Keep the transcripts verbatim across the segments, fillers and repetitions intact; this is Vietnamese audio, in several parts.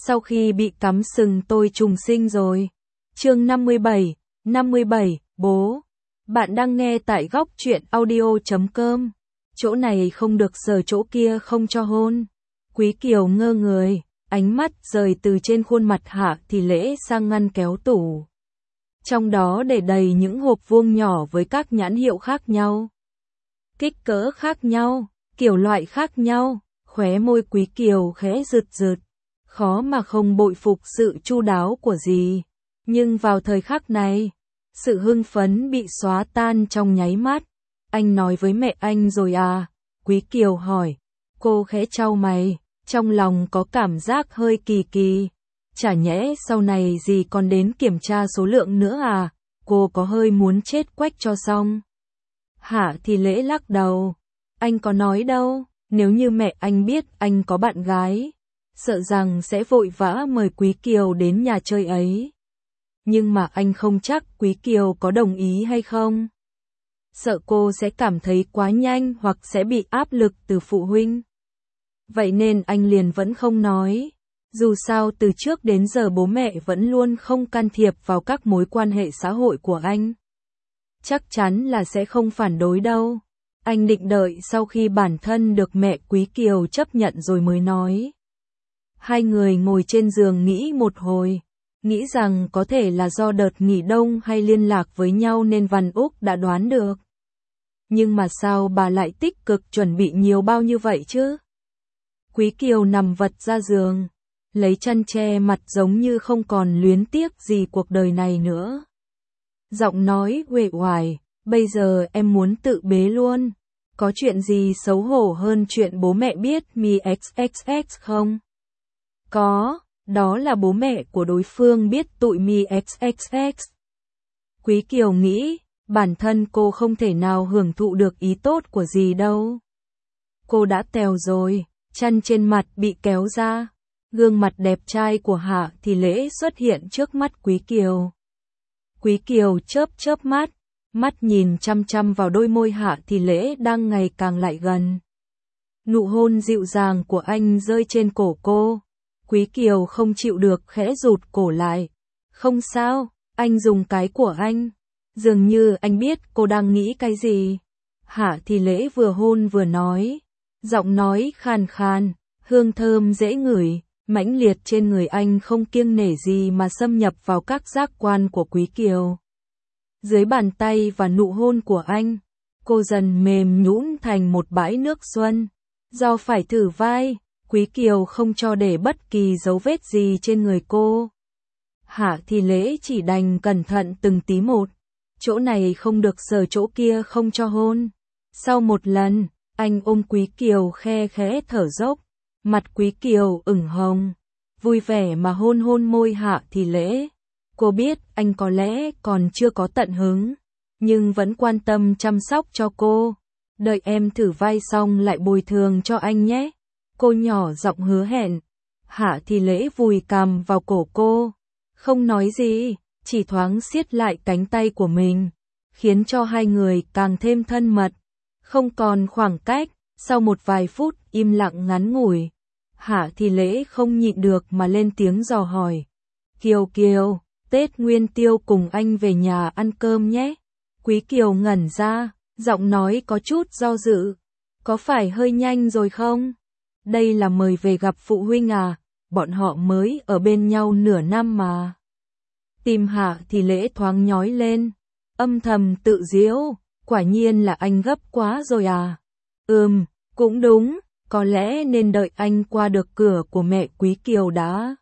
sau khi bị cắm sừng tôi trùng sinh rồi. Chương năm mươi bảy, năm mươi bảy, bố. Bạn đang nghe tại góc truyện audio chấm com. Chỗ này không được sờ, chỗ kia không cho hôn. Quý Kiều ngơ người, ánh mắt rời từ trên khuôn mặt Hạ Thì Lễ sang ngăn kéo tủ. Trong đó để đầy những hộp vuông nhỏ với các nhãn hiệu khác nhau, kích cỡ khác nhau, kiểu loại khác nhau. Khóe môi Quý Kiều khẽ rượt rượt, khó mà không bội phục sự chu đáo của dì. Nhưng vào thời khắc này, sự hưng phấn bị xóa tan trong nháy mắt. Anh nói với mẹ anh rồi à? Quý Kiều hỏi. Cô khẽ chau mày, trong lòng có cảm giác hơi kỳ kỳ. Chả nhẽ sau này dì còn đến kiểm tra số lượng nữa à? Cô có hơi muốn chết quách cho xong. Hạ Thì Lễ lắc đầu. Anh có nói đâu, nếu như mẹ anh biết anh có bạn gái, sợ rằng sẽ vội vã mời Quý Kiều đến nhà chơi ấy. Nhưng mà anh không chắc Quý Kiều có đồng ý hay không. Sợ cô sẽ cảm thấy quá nhanh hoặc sẽ bị áp lực từ phụ huynh. Vậy nên anh liền vẫn không nói. Dù sao từ trước đến giờ bố mẹ vẫn luôn không can thiệp vào các mối quan hệ xã hội của anh. Chắc chắn là sẽ không phản đối đâu. Anh định đợi sau khi bản thân được mẹ Quý Kiều chấp nhận rồi mới nói. Hai người ngồi trên giường nghĩ một hồi, nghĩ rằng có thể là do đợt nghỉ đông hay liên lạc với nhau nên Văn Úc đã đoán được. Nhưng mà sao bà lại tích cực chuẩn bị nhiều bao như vậy chứ? Quý Kiều nằm vật ra giường, lấy chăn che mặt giống như không còn luyến tiếc gì cuộc đời này nữa. Giọng nói uể oải, bây giờ em muốn tự bế luôn. Có chuyện gì xấu hổ hơn chuyện bố mẹ biết mi xx không? Có, đó là bố mẹ của đối phương biết tụi mi xx. Quý Kiều nghĩ, bản thân cô không thể nào hưởng thụ được ý tốt của dì đâu. Cô đã tèo rồi, chăn trên mặt bị kéo ra. Gương mặt đẹp trai của Hạ Thì Lễ xuất hiện trước mắt Quý Kiều. Quý Kiều chớp chớp mắt, mắt nhìn chăm chăm vào đôi môi Hạ Thì Lễ đang ngày càng lại gần. Nụ hôn dịu dàng của anh rơi trên cổ cô. Quý Kiều không chịu được khẽ rụt cổ lại. Không sao, anh dùng cái của anh. Dường như anh biết cô đang nghĩ cái gì. Hạ Thì Lễ vừa hôn vừa nói. Giọng nói khàn khàn, hương thơm dễ ngửi, mãnh liệt trên người anh không kiêng nể gì mà xâm nhập vào các giác quan của Quý Kiều. Dưới bàn tay và nụ hôn của anh, cô dần mềm nhũn thành một bãi nước xuân. Do phải thử vai, Quý Kiều không cho để bất kỳ dấu vết gì trên người cô. Hạ Thì Lễ chỉ đành cẩn thận từng tí một. Chỗ này không được sờ, chỗ kia không cho hôn. Sau một lần, anh ôm Quý Kiều khe khẽ thở dốc. Mặt Quý Kiều ửng hồng, vui vẻ mà hôn hôn môi Hạ Thì Lễ. Cô biết anh có lẽ còn chưa có tận hứng, nhưng vẫn quan tâm chăm sóc cho cô. Đợi em thử vai xong lại bồi thường cho anh nhé. Cô nhỏ giọng hứa hẹn. Hạ Thì Lễ vùi cằm vào cổ cô, không nói gì, chỉ thoáng siết lại cánh tay của mình, khiến cho hai người càng thêm thân mật, không còn khoảng cách. Sau một vài phút im lặng ngắn ngủi, Hạ Thì Lễ không nhịn được mà lên tiếng dò hỏi. Kiều Kiều, Tết Nguyên Tiêu cùng anh về nhà ăn cơm nhé. Quý Kiều ngẩn ra, giọng nói có chút do dự. Có phải hơi nhanh rồi không? Đây là mời về gặp phụ huynh à? Bọn họ mới ở bên nhau nửa năm mà. Tim Hạ Thì Lễ thoáng nhói lên, âm thầm tự giễu, quả nhiên là anh gấp quá rồi à? Ừm, cũng đúng, có lẽ nên đợi anh qua được cửa của mẹ Quý Kiều đã.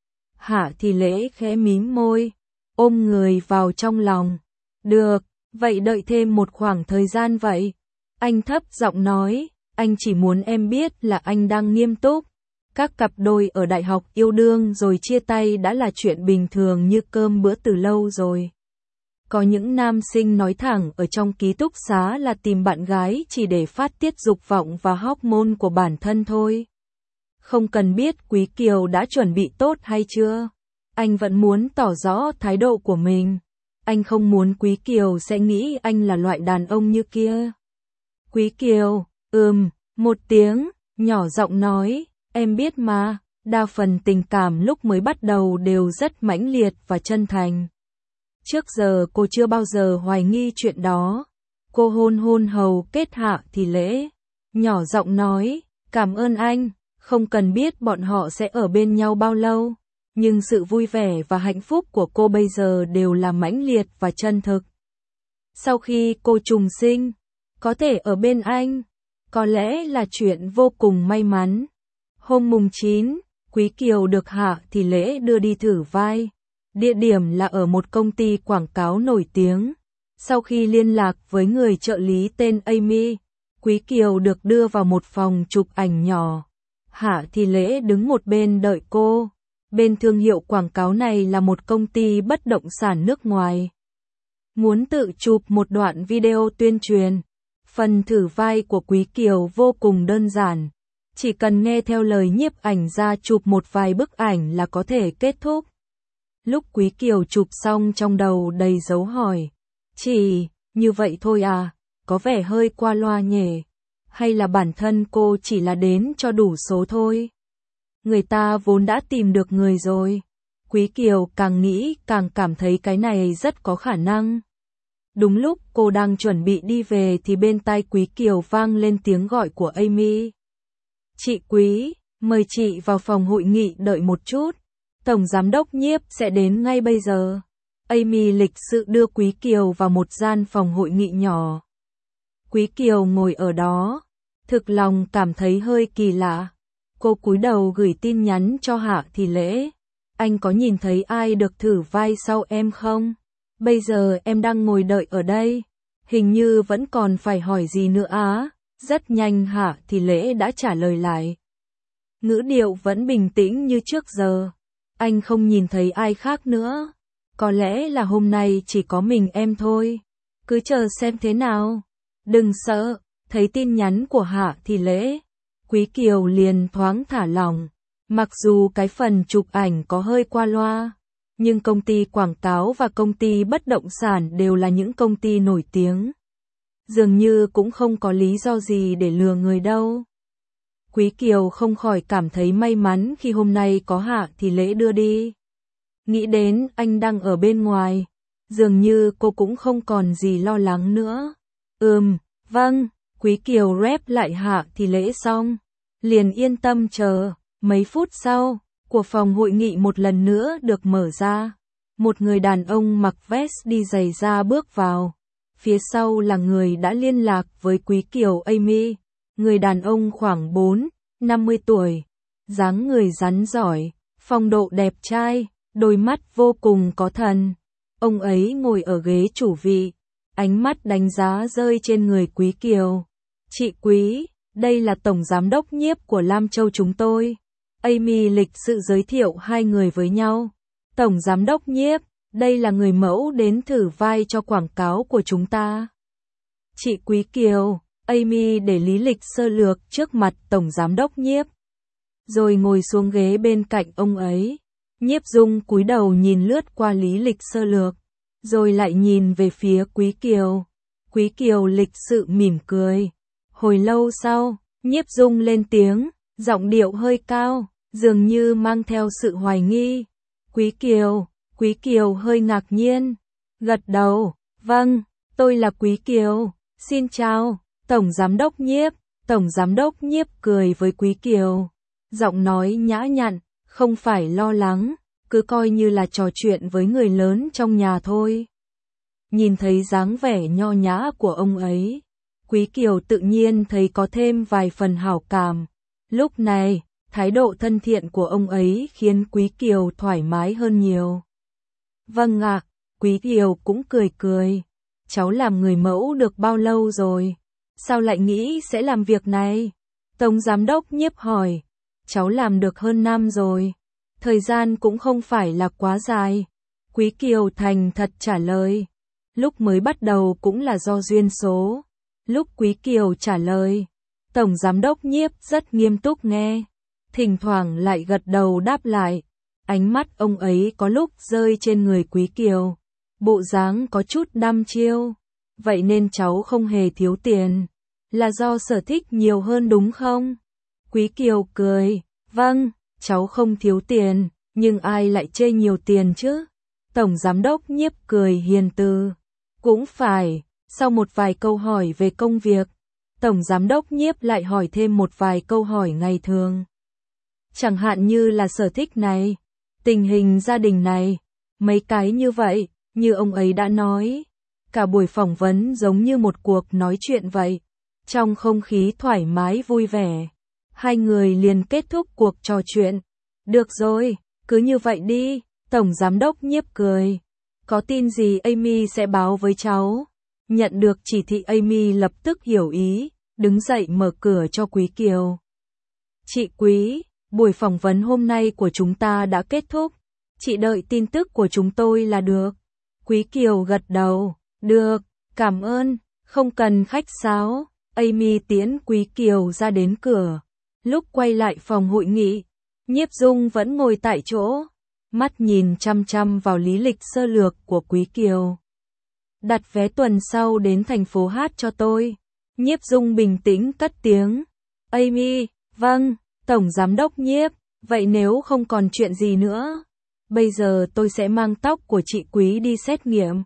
Hạ Thì Lễ khẽ mím môi, ôm người vào trong lòng. Được, vậy đợi thêm một khoảng thời gian vậy. Anh thấp giọng nói, anh chỉ muốn em biết là anh đang nghiêm túc. Các cặp đôi ở đại học yêu đương rồi chia tay đã là chuyện bình thường như cơm bữa từ lâu rồi. Có những nam sinh nói thẳng ở trong ký túc xá là tìm bạn gái chỉ để phát tiết dục vọng và hormone của bản thân thôi. Không cần biết Quý Kiều đã chuẩn bị tốt hay chưa. Anh vẫn muốn tỏ rõ thái độ của mình. Anh không muốn Quý Kiều sẽ nghĩ anh là loại đàn ông như kia. Quý Kiều, ừm, một tiếng, nhỏ giọng nói, em biết mà, Đa phần tình cảm lúc mới bắt đầu đều rất mãnh liệt và chân thành. Trước giờ cô chưa bao giờ hoài nghi chuyện đó. Cô hôn hôn hầu kết Hạ Thì Lễ, nhỏ giọng nói, cảm ơn anh, không cần biết bọn họ sẽ ở bên nhau bao lâu. Nhưng sự vui vẻ và hạnh phúc của cô bây giờ đều là mãnh liệt và chân thực. Sau khi cô trùng sinh, có thể ở bên anh, có lẽ là chuyện vô cùng may mắn. Hôm mùng chín, Quý Kiều được Hạ Thì Lễ đưa đi thử vai. Địa điểm là ở một công ty quảng cáo nổi tiếng. Sau khi liên lạc với người trợ lý tên Amy, Quý Kiều được đưa vào một phòng chụp ảnh nhỏ. Hạ Thì Lễ đứng một bên đợi cô. Bên thương hiệu quảng cáo này là một công ty bất động sản nước ngoài. Muốn tự chụp một đoạn video tuyên truyền. Phần thử vai của Quý Kiều vô cùng đơn giản. Chỉ cần nghe theo lời nhiếp ảnh ra chụp một vài bức ảnh là có thể kết thúc. Lúc Quý Kiều chụp xong trong đầu đầy dấu hỏi. Chỉ, như vậy thôi à, có vẻ hơi qua loa nhỉ. Hay là bản thân cô chỉ là đến cho đủ số thôi. Người ta vốn đã tìm được người rồi. Quý Kiều càng nghĩ càng cảm thấy cái này rất có khả năng. Đúng lúc cô đang chuẩn bị đi về thì bên tai Quý Kiều vang lên tiếng gọi của Amy. Chị Quý, mời chị vào phòng hội nghị đợi một chút. Tổng giám đốc Nhiếp sẽ đến ngay bây giờ. Amy lịch sự đưa Quý Kiều vào một gian phòng hội nghị nhỏ. Quý Kiều ngồi ở đó, thực lòng cảm thấy hơi kỳ lạ. Cô cúi đầu gửi tin nhắn cho Hạ Thì Lễ. Anh có nhìn thấy ai được thử vai sau em không? Bây giờ em đang ngồi đợi ở đây. Hình như vẫn còn phải hỏi gì nữa á. Rất nhanh Hạ Thì Lễ đã trả lời lại. Ngữ điệu vẫn bình tĩnh như trước giờ. Anh không nhìn thấy ai khác nữa. Có lẽ là hôm nay chỉ có mình em thôi. Cứ chờ xem thế nào. Đừng sợ. Thấy tin nhắn của Hạ Thì Lễ, Quý Kiều liền thoáng thả lỏng. Mặc dù cái phần chụp ảnh có hơi qua loa, nhưng công ty quảng cáo và công ty bất động sản đều là những công ty nổi tiếng. Dường như cũng không có lý do gì để lừa người đâu. Quý Kiều không khỏi cảm thấy may mắn khi hôm nay có Hạ Thì Lễ đưa đi. Nghĩ đến anh đang ở bên ngoài, dường như cô cũng không còn gì lo lắng nữa. Ừm, vâng. Quý Kiều rep lại Hạ Thì Lễ xong, liền yên tâm chờ. Mấy phút sau, của phòng hội nghị một lần nữa được mở ra. Một người đàn ông mặc vest đi giày da bước vào. Phía sau là người đã liên lạc với Quý Kiều Amy. Người đàn ông khoảng bốn, năm mươi tuổi, dáng người rắn giỏi, phong độ đẹp trai, đôi mắt vô cùng có thần. Ông ấy ngồi ở ghế chủ vị, ánh mắt đánh giá rơi trên người Quý Kiều. Chị Quý, đây là tổng giám đốc Nhiếp của Lam Châu chúng tôi. Amy lịch sự giới thiệu hai người với nhau. Tổng giám đốc Nhiếp, đây là người mẫu đến thử vai cho quảng cáo của chúng ta. Chị Quý Kiều, Amy để lý lịch sơ lược trước mặt tổng giám đốc Nhiếp, rồi ngồi xuống ghế bên cạnh ông ấy. Nhiếp Dung cúi đầu nhìn lướt qua lý lịch sơ lược, rồi lại nhìn về phía Quý Kiều. Quý Kiều lịch sự mỉm cười. Hồi lâu sau, Nhiếp Dung lên tiếng, giọng điệu hơi cao, dường như mang theo sự hoài nghi. Quý Kiều, Quý Kiều hơi ngạc nhiên, gật đầu, vâng, tôi là Quý Kiều, xin chào, Tổng Giám đốc Nhiếp. Tổng Giám đốc Nhiếp cười với Quý Kiều, giọng nói nhã nhặn, không phải lo lắng, cứ coi như là trò chuyện với người lớn trong nhà thôi. Nhìn thấy dáng vẻ nho nhã của ông ấy, Quý Kiều tự nhiên thấy có thêm vài phần hảo cảm. Lúc này, thái độ thân thiện của ông ấy khiến Quý Kiều thoải mái hơn nhiều. Vâng ạ, Quý Kiều cũng cười cười. Cháu làm người mẫu được bao lâu rồi? Sao lại nghĩ sẽ làm việc này? Tổng Giám đốc Nhiếp hỏi. Cháu làm được hơn năm rồi. Thời gian cũng không phải là quá dài. Quý Kiều thành thật trả lời. Lúc mới bắt đầu cũng là do duyên số. Lúc Quý Kiều trả lời, Tổng Giám đốc Nhiếp rất nghiêm túc nghe, thỉnh thoảng lại gật đầu đáp lại. Ánh mắt ông ấy có lúc rơi trên người Quý Kiều, bộ dáng có chút đăm chiêu. Vậy nên cháu không hề thiếu tiền, là do sở thích nhiều hơn đúng không? Quý Kiều cười, vâng, cháu không thiếu tiền, nhưng ai lại chê nhiều tiền chứ? Tổng giám đốc Nhiếp cười hiền từ. Cũng phải, sau một vài câu hỏi về công việc, Tổng giám đốc Nhiếp lại hỏi thêm một vài câu hỏi ngày thường. Chẳng hạn như là sở thích này, tình hình gia đình này, mấy cái như vậy, như ông ấy đã nói. Cả buổi phỏng vấn giống như một cuộc nói chuyện vậy, trong không khí thoải mái vui vẻ. Hai người liền kết thúc cuộc trò chuyện. Được rồi, cứ như vậy đi, Tổng giám đốc Nhiếp cười. Có tin gì Amy sẽ báo với cháu. Nhận được chỉ thị Amy lập tức hiểu ý, đứng dậy mở cửa cho Quý Kiều. Chị Quý, buổi phỏng vấn hôm nay của chúng ta đã kết thúc. Chị đợi tin tức của chúng tôi là được. Quý Kiều gật đầu. Được, cảm ơn, không cần khách sáo. Amy tiễn Quý Kiều ra đến cửa. Lúc quay lại phòng hội nghị, Nhiếp Dung vẫn ngồi tại chỗ, mắt nhìn chăm chăm vào lý lịch sơ lược của Quý Kiều. Đặt vé tuần sau đến thành phố hát cho tôi. Nhiếp Dung bình tĩnh cất tiếng. Amy, vâng, Tổng giám đốc Nhiếp, vậy nếu không còn chuyện gì nữa, bây giờ tôi sẽ mang tóc của chị Quý đi xét nghiệm.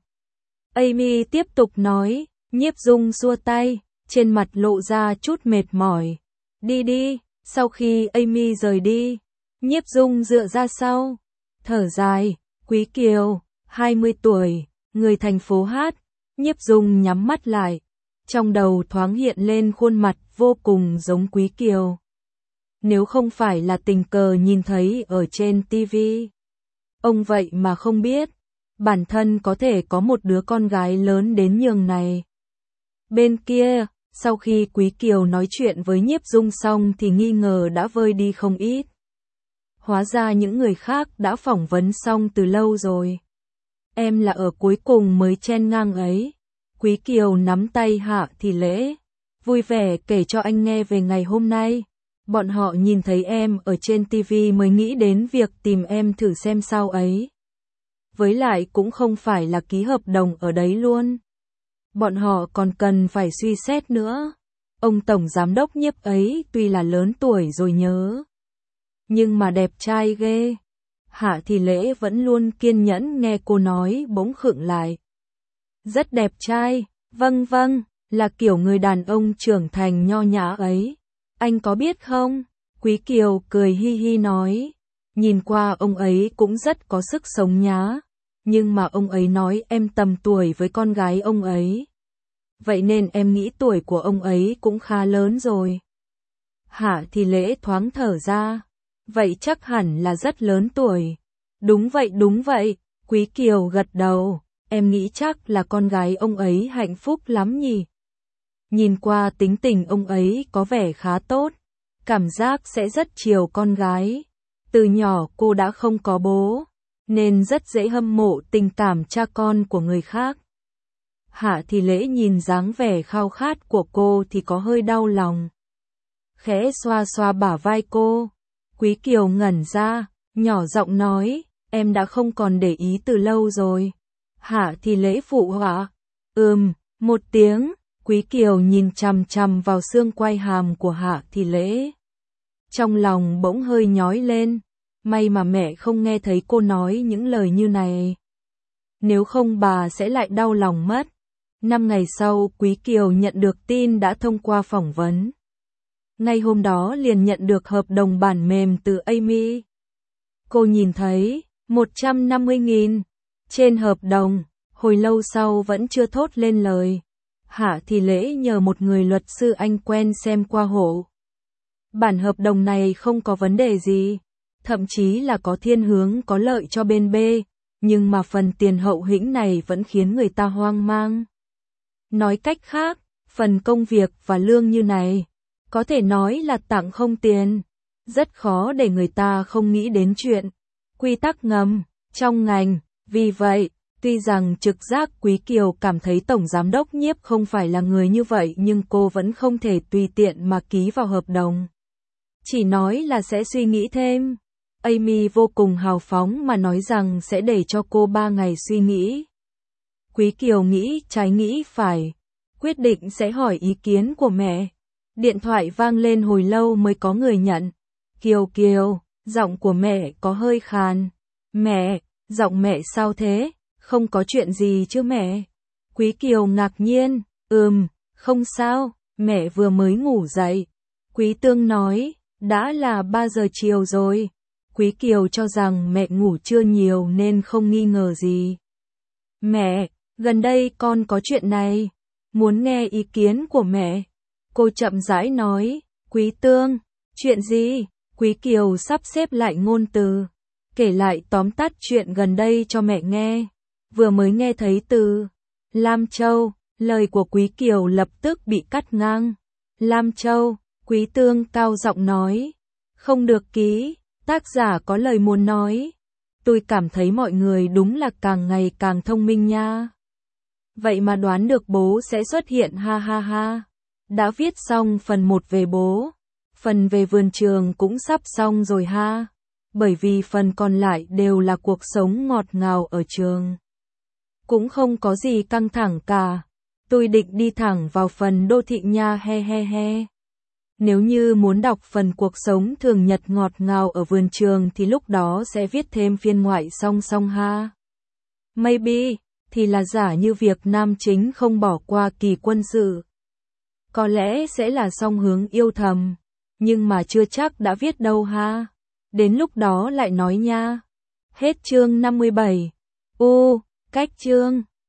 Amy tiếp tục nói. Nhiếp Dung xua tay, trên mặt lộ ra chút mệt mỏi. Đi đi. Sau khi Amy rời đi, Nhiếp Dung dựa ra sau, thở dài. Quý Kiều, hai mươi tuổi, người thành phố hát. Nhiếp Dung nhắm mắt lại, trong đầu thoáng hiện lên khuôn mặt vô cùng giống Quý Kiều. Nếu không phải là tình cờ nhìn thấy ở trên ti vi, ông vậy mà không biết, bản thân có thể có một đứa con gái lớn đến nhường này. Bên kia, sau khi Quý Kiều nói chuyện với Nhiếp Dung xong thì nghi ngờ đã vơi đi không ít. Hóa ra những người khác đã phỏng vấn xong từ lâu rồi. Em là ở cuối cùng mới chen ngang ấy. Quý Kiều nắm tay Hạ Thì Lễ, vui vẻ kể cho anh nghe về ngày hôm nay. Bọn họ nhìn thấy em ở trên ti vi mới nghĩ đến việc tìm em thử xem sao ấy. Với lại cũng không phải là ký hợp đồng ở đấy luôn. Bọn họ còn cần phải suy xét nữa. Ông Tổng Giám đốc Nhiếp ấy tuy là lớn tuổi rồi nhớ, nhưng mà đẹp trai ghê. Hạ Thì Lễ vẫn luôn kiên nhẫn nghe cô nói bỗng khựng lại. Rất đẹp trai, vâng vâng, là kiểu người đàn ông trưởng thành nho nhã ấy. Anh có biết không? Quý Kiều cười hi hi nói. Nhìn qua ông ấy cũng rất có sức sống nhá. Nhưng mà ông ấy nói em tầm tuổi với con gái ông ấy. Vậy nên em nghĩ tuổi của ông ấy cũng khá lớn rồi. Hạ Thì Lễ thoáng thở ra. Vậy chắc hẳn là rất lớn tuổi. Đúng vậy đúng vậy, Quý Kiều gật đầu. Em nghĩ chắc là con gái ông ấy hạnh phúc lắm nhỉ. Nhìn qua tính tình ông ấy có vẻ khá tốt. Cảm giác sẽ rất chiều con gái. Từ nhỏ cô đã không có bố, nên rất dễ hâm mộ tình cảm cha con của người khác. Hạ Thì Lễ nhìn dáng vẻ khao khát của cô thì có hơi đau lòng. Khẽ xoa xoa bả vai cô. Quý Kiều ngẩn ra, nhỏ giọng nói, em đã không còn để ý từ lâu rồi. Hạ Thì Lễ phụ họa. Ừm, một tiếng. Quý Kiều nhìn chằm chằm vào xương quai hàm của Hạ Thì Lễ. Trong lòng bỗng hơi nhói lên. May mà mẹ không nghe thấy cô nói những lời như này. Nếu không bà sẽ lại đau lòng mất. Năm ngày sau, Quý Kiều nhận được tin đã thông qua phỏng vấn. Ngay hôm đó liền nhận được hợp đồng bản mềm từ Amy. Cô nhìn thấy một trăm năm mươi nghìn trên hợp đồng, hồi lâu sau vẫn chưa thốt lên lời. Hạ Thì Lễ nhờ một người luật sư anh quen xem qua hộ. Bản hợp đồng này không có vấn đề gì, thậm chí là có thiên hướng có lợi cho bên B, nhưng mà phần tiền hậu hĩnh này vẫn khiến người ta hoang mang. Nói cách khác, phần công việc và lương như này, có thể nói là tặng không tiền, rất khó để người ta không nghĩ đến chuyện quy tắc ngầm trong ngành. Vì vậy, tuy rằng trực giác Quý Kiều cảm thấy Tổng Giám đốc Nhiếp không phải là người như vậy, nhưng cô vẫn không thể tùy tiện mà ký vào hợp đồng. Chỉ nói là sẽ suy nghĩ thêm. Amy vô cùng hào phóng mà nói rằng sẽ để cho cô ba ngày suy nghĩ. Quý Kiều nghĩ trái nghĩ phải, quyết định sẽ hỏi ý kiến của mẹ. Điện thoại vang lên hồi lâu mới có người nhận. Kiều Kiều, Giọng của mẹ có hơi khàn. Mẹ, giọng mẹ sao thế? Không có chuyện gì chứ mẹ? Quý Kiều ngạc nhiên, ừm, không sao, mẹ vừa mới ngủ dậy. Quý Tương nói, đã là ba giờ chiều rồi. Quý Kiều cho rằng mẹ ngủ chưa nhiều nên không nghi ngờ gì. Mẹ, gần đây con có chuyện này, muốn nghe ý kiến của mẹ. Cô chậm rãi nói, Quý Tương, chuyện gì? Quý Kiều sắp xếp lại ngôn từ, kể lại tóm tắt chuyện gần đây cho mẹ nghe. Vừa mới nghe thấy từ Lam Châu, lời của Quý Kiều lập tức bị cắt ngang. Lam Châu, Quý Tương cao giọng nói, không được ký, tác giả có lời muốn nói. Tôi cảm thấy mọi người đúng là càng ngày càng thông minh nha. Vậy mà đoán được bố sẽ xuất hiện ha ha ha. Đã viết xong phần một về bố, phần về vườn trường cũng sắp xong rồi ha. Bởi vì phần còn lại đều là cuộc sống ngọt ngào ở trường. Cũng không có gì căng thẳng cả. Tôi định đi thẳng vào phần đô thị nha he he he. Nếu như muốn đọc phần cuộc sống thường nhật ngọt ngào ở vườn trường thì lúc đó sẽ viết thêm phiên ngoại song song ha. Maybe, thì là giả như việc nam chính không bỏ qua kỳ quân sự. Có lẽ sẽ là song hướng yêu thầm, nhưng mà chưa chắc đã viết đâu ha. Đến lúc đó lại nói nha. Hết chương năm mươi bảy. U, cách chương.